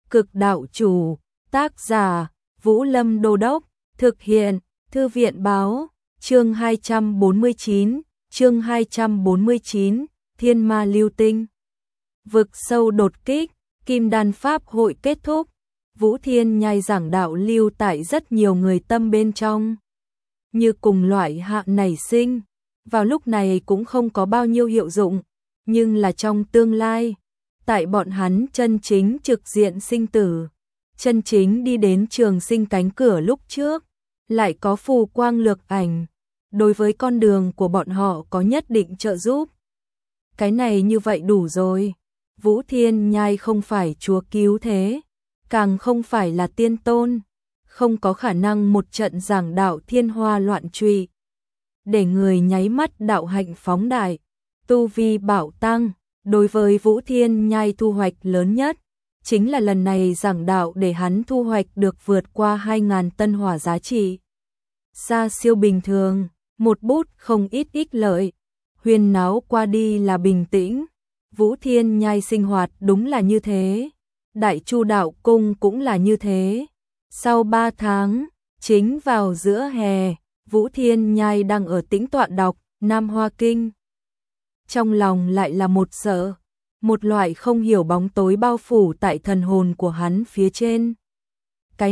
Cực đạo chủ, tác giả, Vũ Lâm Đô Đốc, thực hiện, Thư viện báo, chương 249, Thiên Ma Lưu Tinh. Vực sâu đột kích, Kim Đan Pháp hội kết thúc, Vũ Thiên Nhai giảng đạo lưu tại rất nhiều người tâm bên trong. Như cùng loại hạ nảy sinh, vào lúc này cũng không có bao nhiêu hiệu dụng, nhưng là trong tương lai, tại bọn hắn chân chính trực diện sinh tử, chân chính đi đến trường sinh cánh cửa lúc trước, lại có phù quang lược ảnh, đối với con đường của bọn họ có nhất định trợ giúp. Cái này như vậy đủ rồi, Vũ Thiên Nhai không phải chúa cứu thế, càng không phải là tiên tôn, không có khả năng một trận giảng đạo thiên hoa loạn trụy, để người nháy mắt đạo hạnh phóng đại, tu vi bảo tăng. Đối với Vũ Thiên Nhai thu hoạch lớn nhất, chính là lần này giảng đạo để hắn thu hoạch được vượt qua 2.000 tân hỏa giá trị. Xa siêu bình thường, một bút không ít ích lợi, huyên náo qua đi là bình tĩnh. Vũ Thiên Nhai sinh hoạt đúng là như thế, Đại Chu đạo cung cũng là như thế. Sau 3 tháng, chính vào giữa hè, Vũ Thiên Nhai đang ở tĩnh tọa đọc Nam Hoa Kinh. Trong lòng lại là một sợ, một loại không hiểu bóng tối bao phủ tại thần hồn của hắn phía trên. Cái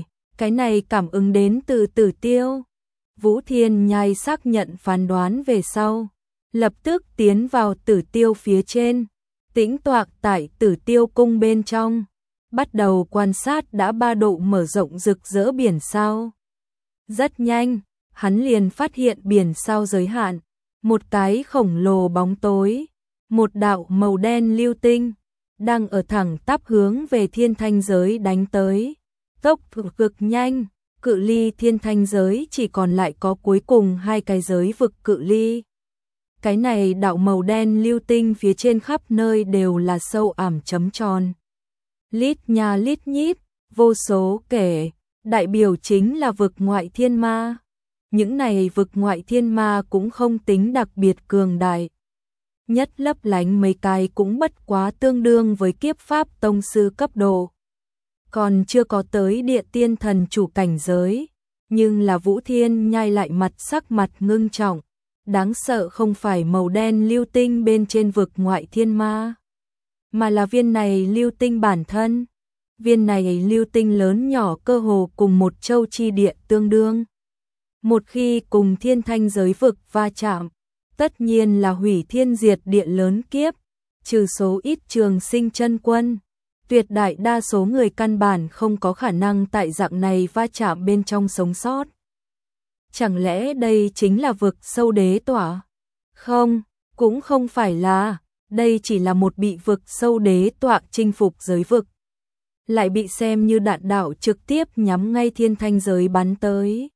này cảm ứng đến từ Tử Tiêu. Vũ Thiên Nhai xác nhận phán đoán về sau, lập tức tiến vào Tử Tiêu phía trên, tĩnh tọa tại Tử Tiêu cung bên trong, bắt đầu quan sát đã 3 độ mở rộng rực rỡ biển sao. Rất nhanh, hắn liền phát hiện biển sao giới hạn, một cái khổng lồ bóng tối, một đạo màu đen lưu tinh, đang ở thẳng tắp hướng về thiên thanh giới đánh tới. Tốc độ cực nhanh, cự ly thiên thanh giới chỉ còn lại có cuối cùng 2 cái giới vực cự ly. Cái này đạo màu đen lưu tinh phía trên khắp nơi đều là sâu ảm chấm tròn. Lít nha lít nhít, vô số kể, đại biểu chính là vực ngoại thiên ma. Những này vực ngoại thiên ma cũng không tính đặc biệt cường đại. Nhất lấp lánh mấy cái cũng bất quá tương đương với kiếp pháp tông sư cấp độ. Còn chưa có tới địa tiên thần chủ cảnh giới. Nhưng là Vũ Thiên Nhai lại sắc mặt ngưng trọng. Đáng sợ không phải màu đen lưu tinh bên trên vực ngoại thiên ma, mà là viên này lưu tinh bản thân. Viên này lưu tinh lớn nhỏ cơ hồ cùng một châu chi địa tương đương. Một khi cùng thiên thanh giới vực va chạm, tất nhiên là hủy thiên diệt địa lớn kiếp, trừ số ít trường sinh chân quân. Tuyệt đại đa số người căn bản không có khả năng tại dạng này va chạm bên trong sống sót. Chẳng lẽ đây chính là vực sâu đế tỏa? Không, cũng không phải là, đây chỉ là một bị vực sâu đế tỏa chinh phục giới vực. Lại bị xem như đạn đạo trực tiếp nhắm ngay thiên thanh giới bắn tới.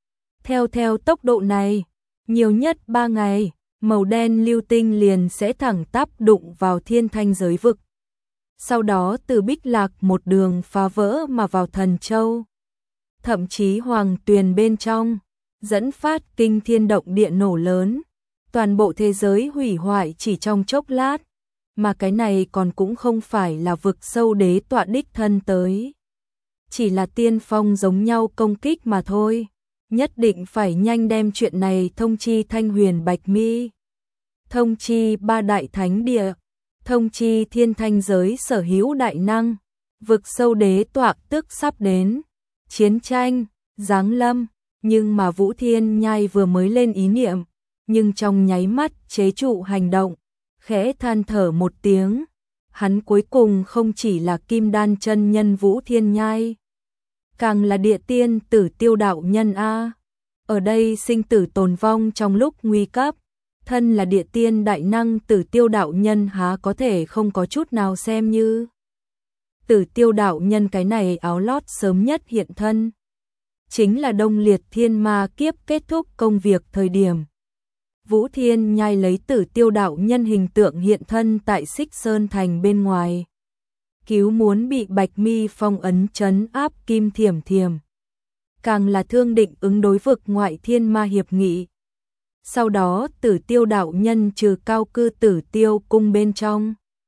Theo tốc độ này, nhiều nhất 3 ngày, màu đen lưu tinh liền sẽ thẳng tắp đụng vào thiên thanh giới vực. Sau đó từ Bích Lạc một đường phá vỡ mà vào Thần Châu. Thậm chí Hoàng Tuyền bên trong, dẫn phát kinh thiên động địa nổ lớn. Toàn bộ thế giới hủy hoại chỉ trong chốc lát. Mà cái này còn cũng không phải là vực sâu đế tọa đích thân tới. Chỉ là tiên phong giống nhau công kích mà thôi. Nhất định phải nhanh đem chuyện này thông chi Thanh Huyền Bạch Mi, thông chi 3 đại thánh địa, thông chi thiên thanh giới sở hữu đại năng. Vực sâu đế tọa tức sắp đến, chiến tranh giáng lâm. Nhưng mà Vũ Thiên Nhai vừa mới lên ý niệm, nhưng trong nháy mắt chế trụ hành động, khẽ than thở một tiếng. Hắn cuối cùng không chỉ là Kim Đan chân nhân Vũ Thiên Nhai, càng là địa tiên Tử Tiêu đạo nhân a. Ở đây sinh tử tồn vong trong lúc nguy cấp, thân là địa tiên đại năng Tử Tiêu đạo nhân há có thể không có chút nào xem như. Tử Tiêu đạo nhân cái này áo lót sớm nhất hiện thân, chính là Đông Liệt Thiên Ma kiếp kết thúc công việc thời điểm. Vũ Thiên Nhai lấy Tử Tiêu đạo nhân hình tượng hiện thân tại Xích Sơn Thành bên ngoài, cứu muốn bị Bạch Mi phong ấn trấn áp Kim Thiểm Thiểm, càng là thương định ứng đối vực ngoại thiên ma hiệp nghị. Sau đó Tử Tiêu đạo nhân trừ cao cư Tử Tiêu cung bên trong,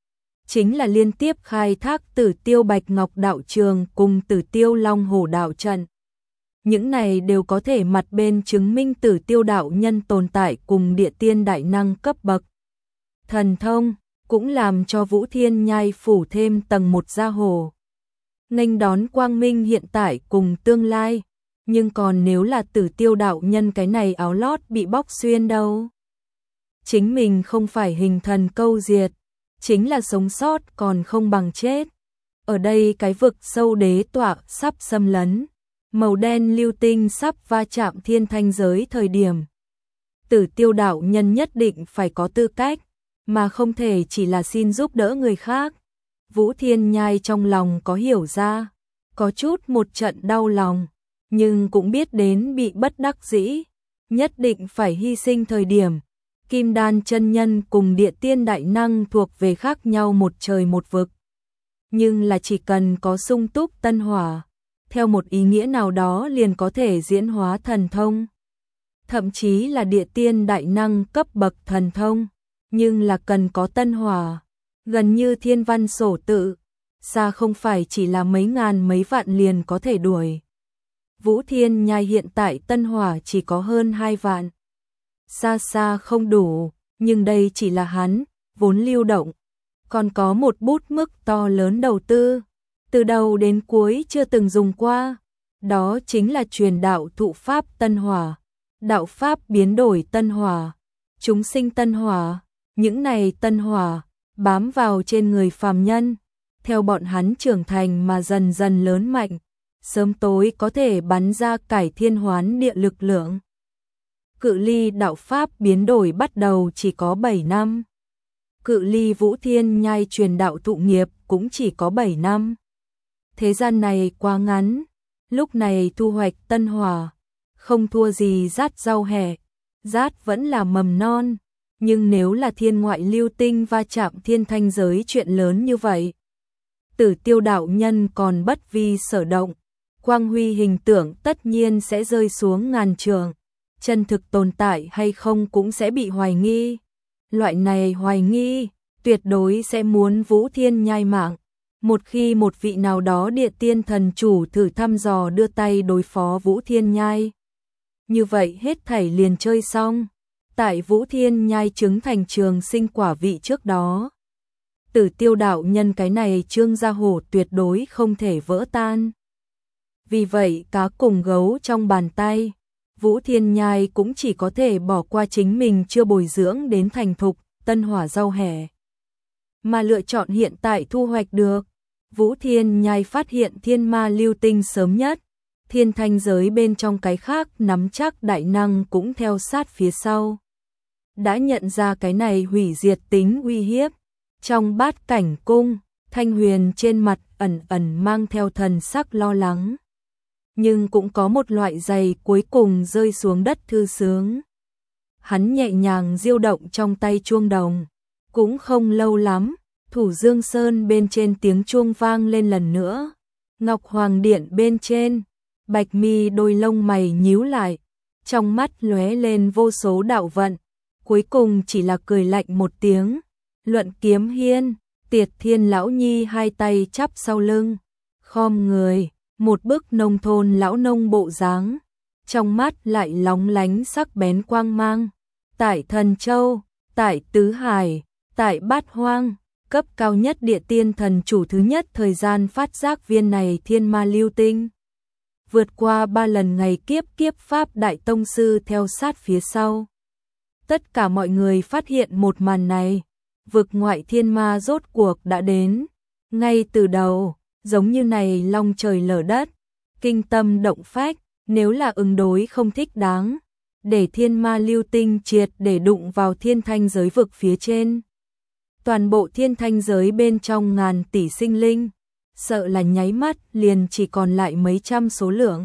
chính là liên tiếp khai thác Tử Tiêu Bạch Ngọc đạo trường cùng Tử Tiêu Long Hổ đạo trận. Những này đều có thể mặt bên chứng minh Tử Tiêu đạo nhân tồn tại cùng địa tiên đại năng cấp bậc. Thần thông cũng làm cho Vũ Thiên Nhai phủ thêm tầng một gia hồ. Nghênh đón quang minh hiện tại cùng tương lai, nhưng còn nếu là Tử Tiêu đạo nhân cái này áo lót bị bóc xuyên đâu. Chính mình không phải hình thần câu diệt, chính là sống sót còn không bằng chết. Ở đây cái vực sâu đế tọa sắp xâm lấn, màu đen lưu tinh sắp va chạm thiên thanh giới thời điểm. Tử Tiêu đạo nhân nhất định phải có tư cách, mà không thể chỉ là xin giúp đỡ người khác. Vũ Thiên Nhai trong lòng có hiểu ra, có chút một trận đau lòng, nhưng cũng biết đến bị bất đắc dĩ, nhất định phải hy sinh thời điểm. Kim Đan chân nhân cùng địa tiên đại năng thuộc về khác nhau một trời một vực. Nhưng là chỉ cần có sung túc tân hỏa, theo một ý nghĩa nào đó liền có thể diễn hóa thần thông. Thậm chí là địa tiên đại năng cấp bậc thần thông, nhưng là cần có tân hỏa, gần như thiên văn sổ tự, xa không phải chỉ là mấy ngàn mấy vạn liền có thể đuổi. Vũ Thiên Nhai hiện tại tân hỏa chỉ có hơn 2 vạn. Xa xa không đủ, nhưng đây chỉ là hắn, vốn lưu động. Còn có một bút mức to lớn đầu tư, từ đầu đến cuối chưa từng dùng qua. Đó chính là truyền đạo thụ pháp tân hỏa, đạo pháp biến đổi tân hỏa, chúng sinh tân hỏa. Những này tân hỏa bám vào trên người phàm nhân, theo bọn hắn trưởng thành mà dần dần lớn mạnh, sớm tối có thể bắn ra cải thiên hoán địa lực lượng. Cự ly đạo pháp biến đổi bắt đầu chỉ có 7 năm. Cự ly Vũ Thiên Nhai truyền đạo thụ nghiệp cũng chỉ có 7 năm. Thế gian này quá ngắn, lúc này thu hoạch tân hỏa, không thua gì rát rau hẹ, rát vẫn là mầm non, nhưng nếu là thiên ngoại lưu tinh va chạm thiên thanh giới chuyện lớn như vậy. Tử Tiêu đạo nhân còn bất vi sở động, quang huy hình tượng tất nhiên sẽ rơi xuống ngàn trượng, chân thực tồn tại hay không cũng sẽ bị hoài nghi. Loại này hoài nghi, tuyệt đối sẽ muốn Vũ Thiên Nhai mạng. Một khi một vị nào đó địa tiên thần chủ thử thăm dò đưa tay đối phó Vũ Thiên Nhai, như vậy hết thảy liền chơi xong. Tại Vũ Thiên Nhai chứng thành trường sinh quả vị trước đó, Tử Tiêu đạo nhân cái này trương gia hổ tuyệt đối không thể vỡ tan. Vì vậy cá cùng gấu trong bàn tay, Vũ Thiên Nhai cũng chỉ có thể bỏ qua chính mình chưa bồi dưỡng đến thành thục, tân hỏa rau hẻ, mà lựa chọn hiện tại thu hoạch được. Vũ Thiên Nhai phát hiện thiên ma lưu tinh sớm nhất, thiên thanh giới bên trong cái khác nắm chắc đại năng cũng theo sát phía sau. Đã nhận ra cái này hủy diệt tính uy hiếp, trong bát cảnh cung, Thanh Huyền trên mặt ẩn ẩn mang theo thần sắc lo lắng. Nhưng cũng có một loại giày cuối cùng rơi xuống đất thư sướng. Hắn nhẹ nhàng diêu động trong tay chuông đồng, cũng không lâu lắm, Thủ Dương Sơn bên trên tiếng chuông vang lên lần nữa. Ngọc Hoàng Điện bên trên, Bạch Mi đôi lông mày nhíu lại, trong mắt lóe lên vô số đạo vận, cuối cùng chỉ là cười lạnh một tiếng. Luận Kiếm Hiên, Tiệt Thiên lão nhi hai tay chắp sau lưng, khom người, một bức nông thôn lão nông bộ dáng, trong mắt lại lóng lánh sắc bén quang mang. Tại Thần Châu, tại Tứ Hải, tại Bát Hoang, cấp cao nhất địa tiên thần chủ thứ nhất thời gian phát giác viên này thiên ma lưu tinh. Vượt qua 3 lần ngày kiếp pháp đại tông sư theo sát phía sau. Tất cả mọi người phát hiện một màn này, vực ngoại thiên ma rốt cuộc đã đến. Ngay từ đầu, giống như này long trời lở đất, kinh tâm động phách, nếu là ứng đối không thích đáng, để thiên ma lưu tinh triệt để đụng vào thiên thanh giới vực phía trên. Toàn bộ thiên thanh giới bên trong ngàn tỷ sinh linh, sợ là nháy mắt liền chỉ còn lại mấy trăm số lượng.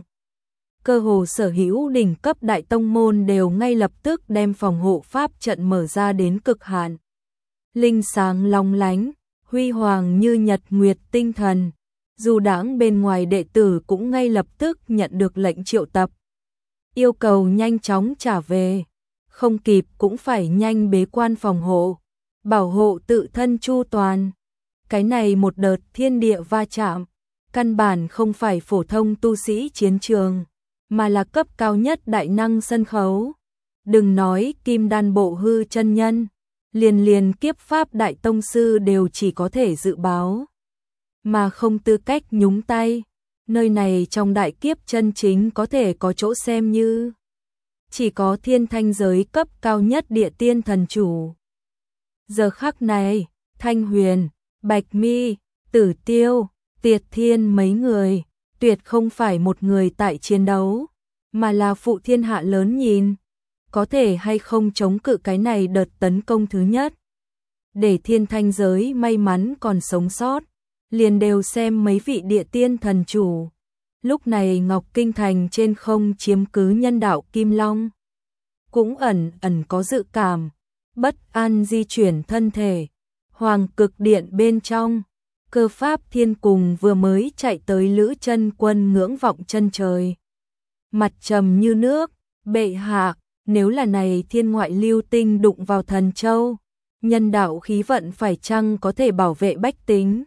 Cơ hồ sở hữu đỉnh cấp đại tông môn đều ngay lập tức đem phòng hộ pháp trận mở ra đến cực hạn. Linh sáng long lánh, huy hoàng như nhật nguyệt tinh thần, dù đãng bên ngoài đệ tử cũng ngay lập tức nhận được lệnh triệu tập. Yêu cầu nhanh chóng trả về, không kịp cũng phải nhanh bế quan phòng hộ, bảo hộ tự thân chu toàn. Cái này một đợt thiên địa va chạm, căn bản không phải phổ thông tu sĩ chiến trường, mà là cấp cao nhất đại năng sân khấu. Đừng nói Kim Đan Bộ Hư chân nhân, liền kiếp pháp đại tông sư đều chỉ có thể dự báo, mà không tư cách nhúng tay. Nơi này trong đại kiếp chân chính có thể có chỗ xem như chỉ có thiên thanh giới cấp cao nhất địa tiên thần chủ. Giờ khắc này, Thanh Huyền, Bạch Mi, Tử Tiêu, Tiệt Thiên mấy người, tuyệt không phải một người tại chiến đấu, mà là phụ thiên hạ lớn nhìn, có thể hay không chống cự cái này đợt tấn công thứ nhất. Để thiên thanh giới may mắn còn sống sót, liền đều xem mấy vị địa tiên thần chủ. Lúc này Ngọc Kinh Thành trên không chiếm cứ nhân đạo Kim Long, cũng ẩn có dự cảm, bất an di chuyển thân thể. Hoàng Cực Điện bên trong, Cơ Pháp Thiên cùng vừa mới chạy tới Lữ Chân Quân ngưỡng vọng chân trời. Mặt trầm như nước, bệ hạ, nếu là này thiên ngoại lưu tinh đụng vào Thần Châu, nhân đạo khí vận phải chăng có thể bảo vệ bách tính?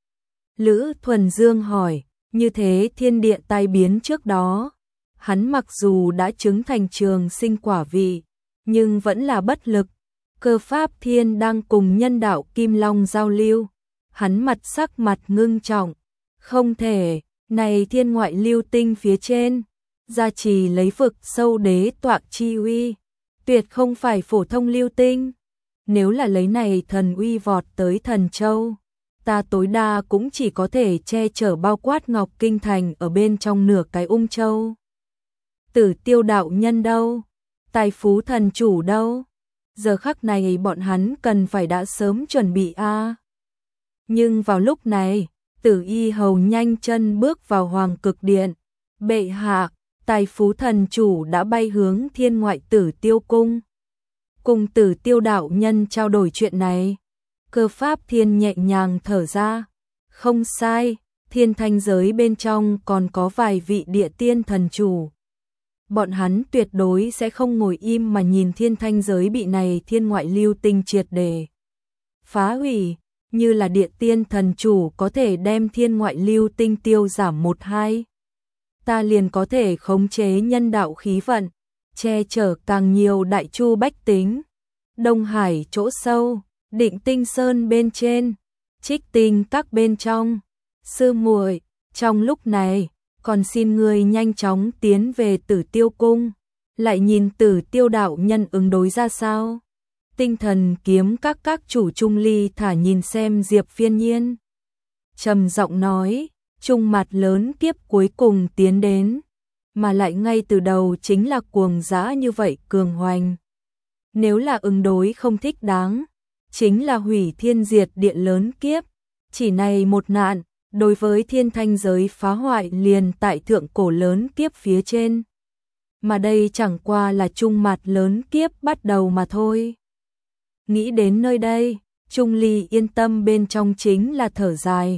Lữ Thuần Dương hỏi, như thế thiên địa tai biến trước đó, hắn mặc dù đã chứng thành trường sinh quả vị, nhưng vẫn là bất lực. Cơ Pháp Thiên đang cùng nhân đạo Kim Long giao lưu, hắn sắc mặt ngưng trọng, không thể, này thiên ngoại lưu tinh phía trên, gia trì lấy vực sâu đế tọa chi uy, tuyệt không phải phổ thông lưu tinh. Nếu là lấy này thần uy vọt tới Thần Châu, ta tối đa cũng chỉ có thể che chở bao quát Ngọc Kinh Thành ở bên trong nửa cái Châu. Tử Tiêu đạo nhân đâu? Tài Phú thần chủ đâu? Giờ khắc này bọn hắn cần phải đã sớm chuẩn bị a. Nhưng vào lúc này, Tử Y Hầu nhanh chân bước vào Hoàng Cực Điện. Bệ hạ, Tài Phú thần chủ đã bay hướng thiên ngoại Tử Tiêu cung. Cùng Tử Tiêu đạo nhân trao đổi chuyện này. Cơ Pháp Thiên nhẹ nhàng thở ra. Không sai, thiên thanh giới bên trong còn có vài vị địa tiên thần chủ. Bọn hắn tuyệt đối sẽ không ngồi im mà nhìn thiên thanh giới bị này thiên ngoại lưu tinh triệt để phá hủy, như là địa tiên thần chủ có thể đem thiên ngoại lưu tinh tiêu giảm 1-2. Ta liền có thể khống chế nhân đạo khí vận, che chở càng nhiều đại chu bách tính. Đông Hải chỗ sâu, Định Tinh Sơn bên trên, Trích Tinh các bên trong. Sư muội, trong lúc này, còn xin ngươi nhanh chóng tiến về Tử Tiêu cung, lại nhìn Tử Tiêu đạo nhân ứng đối ra sao. Tinh Thần kiếm các chủ Trung Ly thả nhìn xem Diệp Phiên Nhiên, trầm giọng nói, trung mặt lớn kiếp cuối cùng tiến đến, mà lại ngay từ đầu chính là cuồng dã như vậy cường hoành. Nếu là ứng đối không thích đáng, chính là hủy thiên diệt địa lớn kiếp, chỉ này một nạn, đối với thiên thanh giới phá hoại liền tại thượng cổ lớn kiếp phía trên. Mà đây chẳng qua là trung mặt lớn kiếp bắt đầu mà thôi. Nghĩ đến nơi đây, Trung Ly yên tâm bên trong chính là thở dài.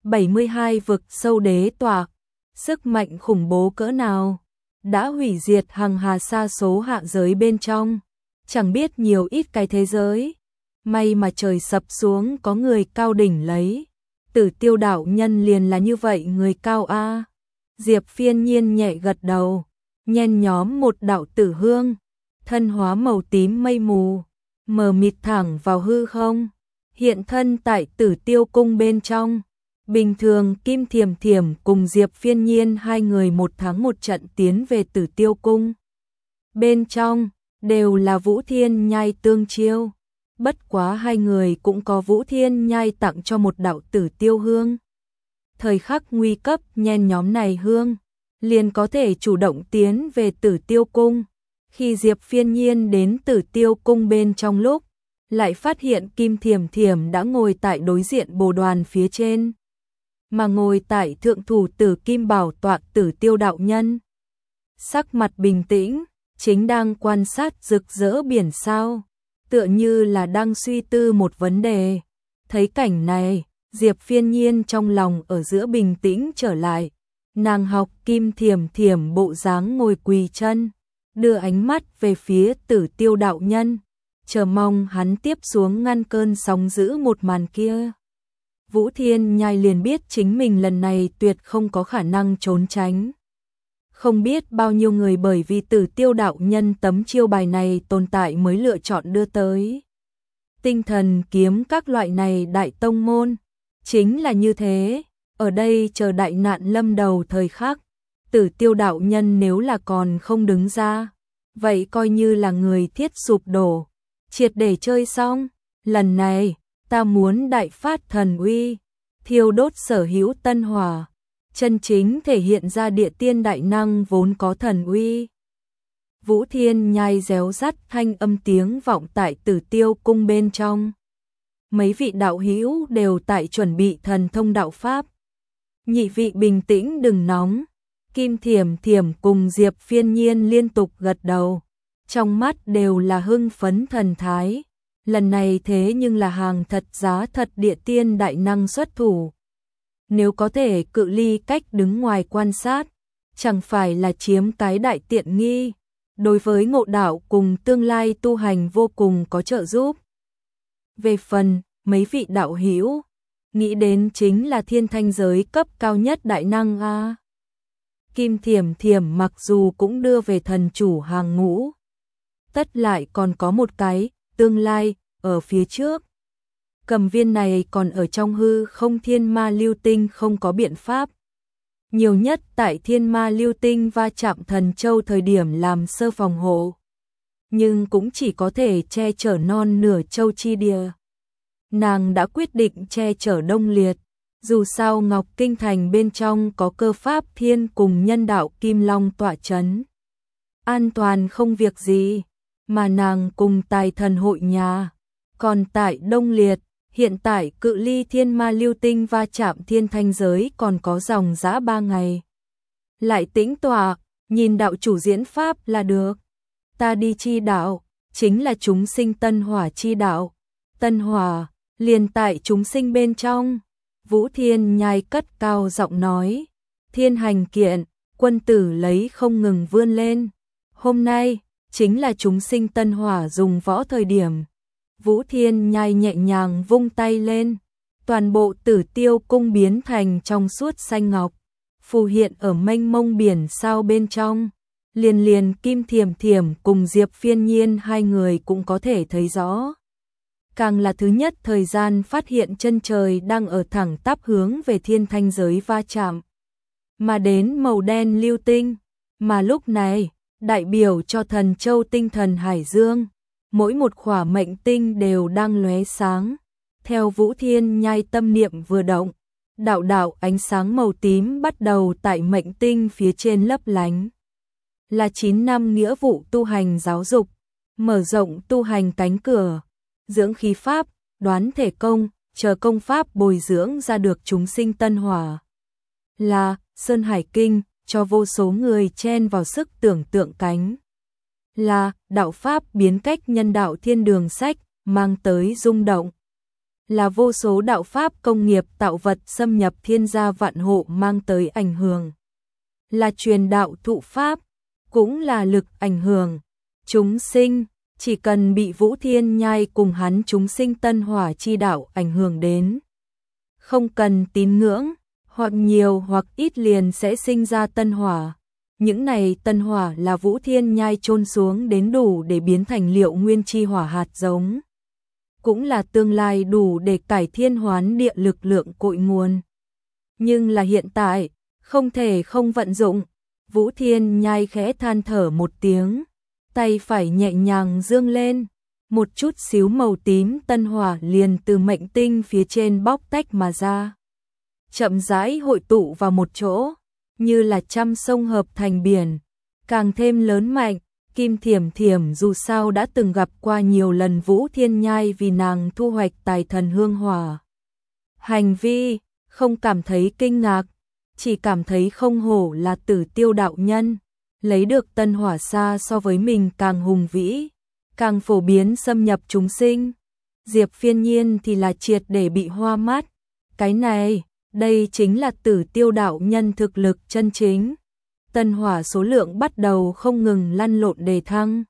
72 vực sâu đế tọa, sức mạnh khủng bố cỡ nào, đã hủy diệt hằng hà sa số hạ giới bên trong, chẳng biết nhiều ít cái thế giới. May mà trời sập xuống có người cao đỉnh lấy. Tử Tiêu đạo nhân liền là như vậy người cao a. Diệp Phiên Nhiên nhẹ gật đầu, nhen nhóm một đạo tử hương, thân hóa màu tím mây mù, mờ mịt thẳng vào hư không, hiện thân tại Tử Tiêu cung bên trong. Bình thường Kim Thiềm Thiềm cùng Diệp Phiên Nhiên hai người một tháng một trận tiến về Tử Tiêu cung. Bên trong đều là Vũ Thiên Nhai tương chiêu. Bất quá hai người cũng có Vũ Thiên Nhai tặng cho một đạo Tử Tiêu hương. Thời khắc nguy cấp nhen nhóm này hương, liền có thể chủ động tiến về Tử Tiêu cung. Khi Diệp Phiên Nhiên đến Tử Tiêu cung bên trong lúc, lại phát hiện Kim Thiềm Thiềm đã ngồi tại đối diện bồ đoàn phía trên, mà ngồi tại thượng thủ Tử Kim Bảo tọa Tử Tiêu đạo nhân. Sắc mặt bình tĩnh, chính đang quan sát rực rỡ biển sao, tựa như là đang suy tư một vấn đề. Thấy cảnh này, Diệp Phiên Nhiên trong lòng ở giữa bình tĩnh trở lại. Nàng học Kim Thiềm Thiềm bộ dáng ngồi quỳ chân, đưa ánh mắt về phía Tử Tiêu đạo nhân, chờ mong hắn tiếp xuống ngăn cơn sóng dữ một màn kia. Vũ Thiên Nhai liền biết chính mình lần này tuyệt không có khả năng trốn tránh. Không biết bao nhiêu người bởi vì Tử Tiêu đạo nhân tấm chiêu bài này tồn tại mới lựa chọn đưa tới. Tinh thần kiếm các loại này đại tông môn, chính là như thế, ở đây chờ đại nạn lâm đầu thời khắc, Tử Tiêu đạo nhân nếu là còn không đứng ra, vậy coi như là người thiết sụp đổ, triệt để chơi xong, lần này, ta muốn đại phát thần uy, thiêu đốt sở hữu tân hỏa, chân chính thể hiện ra địa tiên đại năng vốn có thần uy. Vũ Thiên Nhai réo rắt thanh âm tiếng vọng tại Tử Tiêu cung bên trong. Mấy vị đạo hữu đều tại chuẩn bị thần thông đạo pháp. Nhị vị bình tĩnh đừng nóng. Kim Thiểm Thiểm cùng Diệp Phiên Nhiên liên tục gật đầu, trong mắt đều là hưng phấn thần thái. Lần này thế nhưng là hàng thật giá thật địa tiên đại năng xuất thủ. Nếu có thể cự ly cách đứng ngoài quan sát, chẳng phải là chiếm cái đại tiện nghi, đối với ngộ đạo cùng tương lai tu hành vô cùng có trợ giúp. Về phần, mấy vị đạo hữu nghĩ đến chính là thiên thanh giới cấp cao nhất đại năng a. Kim Thiểm Thiểm mặc dù cũng đưa về thần chủ hàng ngũ, tất lại còn có một cái, tương lai, ở phía trước. Cầm viên này còn ở trong hư không thiên ma lưu tinh không có biện pháp. Nhiều nhất tại thiên ma lưu tinh va chạm thần châu thời điểm làm sơ phòng hộ. Nhưng cũng chỉ có thể che chở non nửa châu chi địa. Nàng đã quyết định che chở Đông Liệt. Dù sao Ngọc Kinh Thành bên trong có cơ pháp thiên cùng nhân đạo Kim Long tọa chấn. An toàn không việc gì, mà nàng cùng tài thần hội nhà. Còn tại Đông Liệt, hiện tại cự ly thiên ma lưu tinh va chạm thiên thanh giới còn có dòng dã 3 ngày. Lại tĩnh tọa, nhìn đạo chủ diễn pháp là được. Ta đi chi đạo, chính là chúng sinh tân hỏa chi đạo. Tân hỏa, liền tại chúng sinh bên trong. Vũ Thiên Nhai cất cao giọng nói. Thiên hành kiện, quân tử lấy không ngừng vươn lên. Hôm nay, chính là chúng sinh tân hỏa dùng võ thời điểm. Vũ Thiên Nhai nhẹ nhàng vung tay lên. Toàn bộ Tử Tiêu cung biến thành trong suốt xanh ngọc. Phù hiện ở mênh mông biển sao bên trong. Liền Kim Thiểm Thiểm cùng Diệp Phiên Nhiên hai người cũng có thể thấy rõ. Càng là thứ nhất thời gian phát hiện chân trời đang ở thẳng tắp hướng về thiên thanh giới va chạm. Mà đến màu đen lưu tinh. Mà lúc này, đại biểu cho thần châu tinh thần hải dương. Mỗi một khỏa mệnh tinh đều đang lóe sáng. Theo Vũ Thiên Nhai tâm niệm vừa động, đạo ánh sáng màu tím bắt đầu tại mệnh tinh phía trên lấp lánh. Là 9 năm nghĩa vụ tu hành giáo dục, mở rộng tu hành cánh cửa, dưỡng khí pháp, đoán thể công, chờ công pháp bồi dưỡng ra được chúng sinh tân hỏa. Là Sơn Hải Kinh, cho vô số người chen vào sức tưởng tượng cánh. Là đạo pháp biến cách nhân đạo thiên đường sách, mang tới rung động. Là vô số đạo pháp công nghiệp tạo vật xâm nhập thiên gia vạn hộ mang tới ảnh hưởng. Là truyền đạo thụ pháp, cũng là lực ảnh hưởng. Chúng sinh, chỉ cần bị Vũ Thiên Nhai cùng hắn chúng sinh tân hỏa chi đạo ảnh hưởng đến. Không cần tín ngưỡng, hoặc nhiều hoặc ít liền sẽ sinh ra tân hỏa. Những này tân hỏa là Vũ Thiên Nhai chôn xuống đến đủ để biến thành liệu nguyên chi hỏa hạt giống. Cũng là tương lai đủ để cải thiên hoán địa lực lượng cội nguồn. Nhưng là hiện tại, không thể không vận dụng. Vũ Thiên Nhai khẽ than thở một tiếng, tay phải nhẹ nhàng dương lên, một chút xíu màu tím tân hỏa liền từ mệnh tinh phía trên bóc tách mà ra. Chậm rãi hội tụ vào một chỗ, như là trăm sông hợp thành biển, càng thêm lớn mạnh. Kim Thiểm Thiểm dù sao đã từng gặp qua nhiều lần Vũ Thiên Nhai vì nàng thu hoạch tài thần hương hỏa. Hành vi, không cảm thấy kinh ngạc, chỉ cảm thấy không hổ là Tử Tiêu đạo nhân, lấy được tân hỏa xa so với mình càng hùng vĩ, càng phổ biến xâm nhập chúng sinh. Diệp Phiên Nhiên thì là triệt để bị hoa mắt, cái này, đây chính là Tử Tiêu đạo nhân thực lực chân chính. Tân hỏa số lượng bắt đầu không ngừng lăn lộn đề thăng.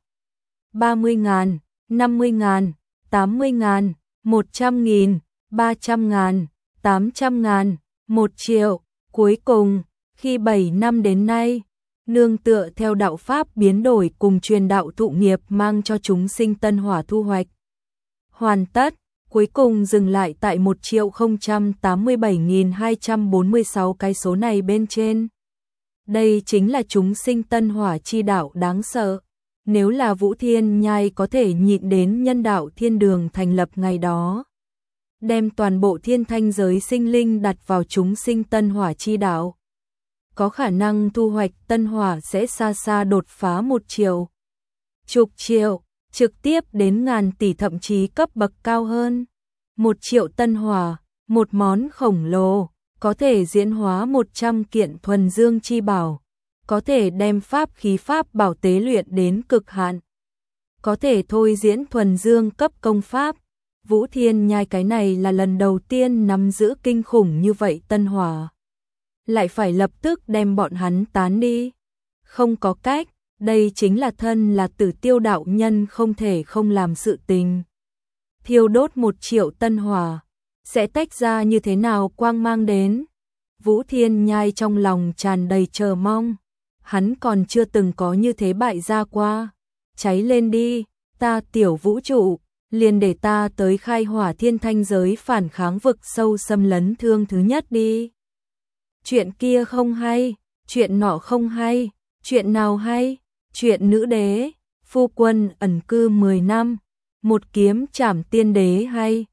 30.000, 50.000, 80.000, 100.000, 300.000, 800.000, 1 triệu. Cuối cùng, khi 7 năm đến nay, nương tựa theo đạo pháp biến đổi cùng truyền đạo thụ nghiệp mang cho chúng sinh tân hỏa thu hoạch hoàn tất, cuối cùng dừng lại tại 1.087.246 cái số này bên trên. Đây chính là chúng sinh tân hỏa chi đạo đáng sợ. Nếu là Vũ Thiên Nhai có thể nhịn đến nhân đạo thiên đường thành lập ngày đó, đem toàn bộ thiên thanh giới sinh linh đặt vào chúng sinh tân hỏa chi đạo, có khả năng thu hoạch tân hỏa sẽ xa xa đột phá 1 triệu, chục triệu, trực tiếp đến ngàn tỷ, thậm chí cấp bậc cao hơn. 1 triệu tân hỏa, một món khổng lồ, có thể diễn hóa 100 kiện thuần dương chi bảo, có thể đem pháp khí pháp bảo tế luyện đến cực hạn, có thể thôi diễn thuần dương cấp công pháp. Vũ Thiên Nhai cái này là lần đầu tiên nắm giữ kinh khủng như vậy tân hỏa, lại phải lập tức đem bọn hắn tán đi. Không có cách, đây chính là thân là Tử Tiêu đạo nhân không thể không làm sự tình. Thiêu đốt 1 triệu tân hỏa, sẽ tách ra như thế nào quang mang đến? Vũ Thiên Nhai trong lòng tràn đầy chờ mong, hắn còn chưa từng có như thế bại ra qua. Cháy lên đi, ta tiểu vũ trụ, liền để ta tới khai hỏa thiên thanh giới phản kháng vực sâu xâm lấn thương thứ nhất đi. Chuyện kia không hay, chuyện nọ không hay, chuyện nào hay? Chuyện nữ đế, phu quân ẩn cư 10 năm, một kiếm trảm tiên đế hay?